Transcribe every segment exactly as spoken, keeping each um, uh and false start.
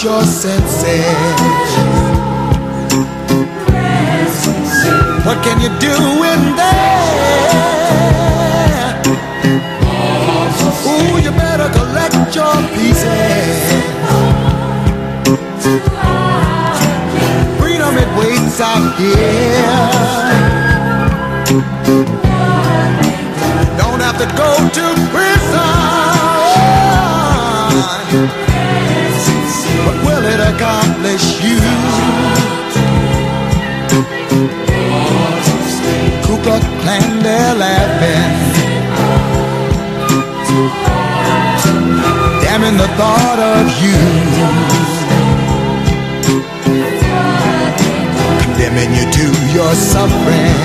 your senses. What can you do in there? Ooh, you better collect your pieces. Freedom, it waits out here. Don't have to go to prison. But will it accomplish you? Ku Klux Klan, they're laughing, damning the thought of you, condemning you to your suffering.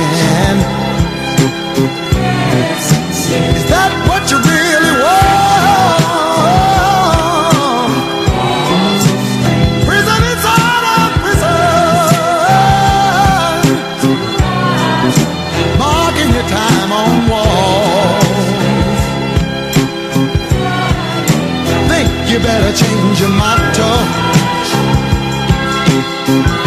Is that what you really want? Prison is out of prison, marking your time on walls. Think you better change your motto.